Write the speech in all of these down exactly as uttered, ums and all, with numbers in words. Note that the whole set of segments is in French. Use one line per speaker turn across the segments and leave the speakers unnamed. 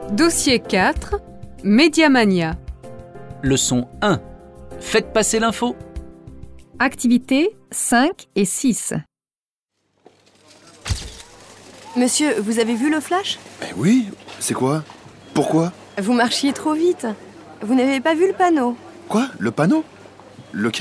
Dossier quatre, Médiamania.
Leçon un. Faites passer l'info.
Activités cinq et six.
Monsieur, vous avez vu le flash ?
Mais oui, c'est quoi ? Pourquoi ?
Vous marchiez trop vite. Vous n'avez pas vu le panneau ?
Quoi ? Le panneau ? Lequel ?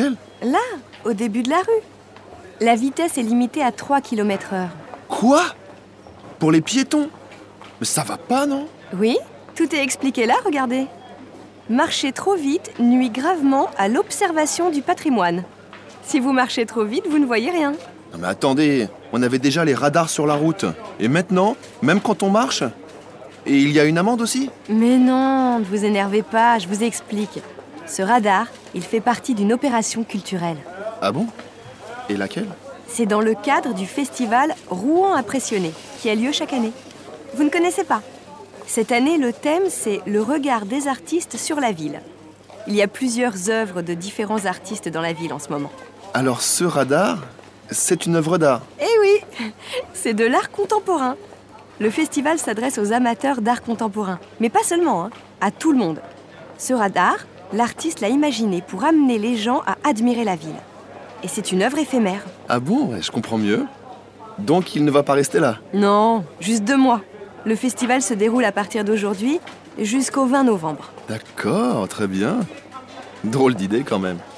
Là, au début de la rue. La vitesse est limitée à trois kilomètres heure.
Quoi ? Pour les piétons ? Mais ça va pas, non ?
Oui, tout est expliqué là, regardez. Marcher trop vite nuit gravement à l'observation du patrimoine. Si vous marchez trop vite, vous ne voyez rien.
Non mais attendez, on avait déjà les radars sur la route. Et maintenant, même quand on marche ? Et il y a une amende aussi ?
Mais non, ne vous énervez pas, je vous explique. Ce radar, il fait partie d'une opération culturelle.
Ah bon ? Et laquelle ?
C'est dans le cadre du festival Rouen Impressionné, qui a lieu chaque année. Vous ne connaissez pas ? Cette année, le thème, c'est le regard des artistes sur la ville. Il y a plusieurs œuvres de différents artistes dans la ville en ce moment.
Alors ce radar, c'est une œuvre d'art ?
Eh oui, c'est de l'art contemporain. Le festival s'adresse aux amateurs d'art contemporain, mais pas seulement, hein, à tout le monde. Ce radar, l'artiste l'a imaginé pour amener les gens à admirer la ville. Et c'est une œuvre éphémère.
Ah bon ? Ouais, je comprends mieux. Donc il ne va pas rester là ?
Non, juste deux mois. Le festival se déroule à partir d'aujourd'hui jusqu'au vingt novembre.
D'accord, très bien. Drôle d'idée quand même.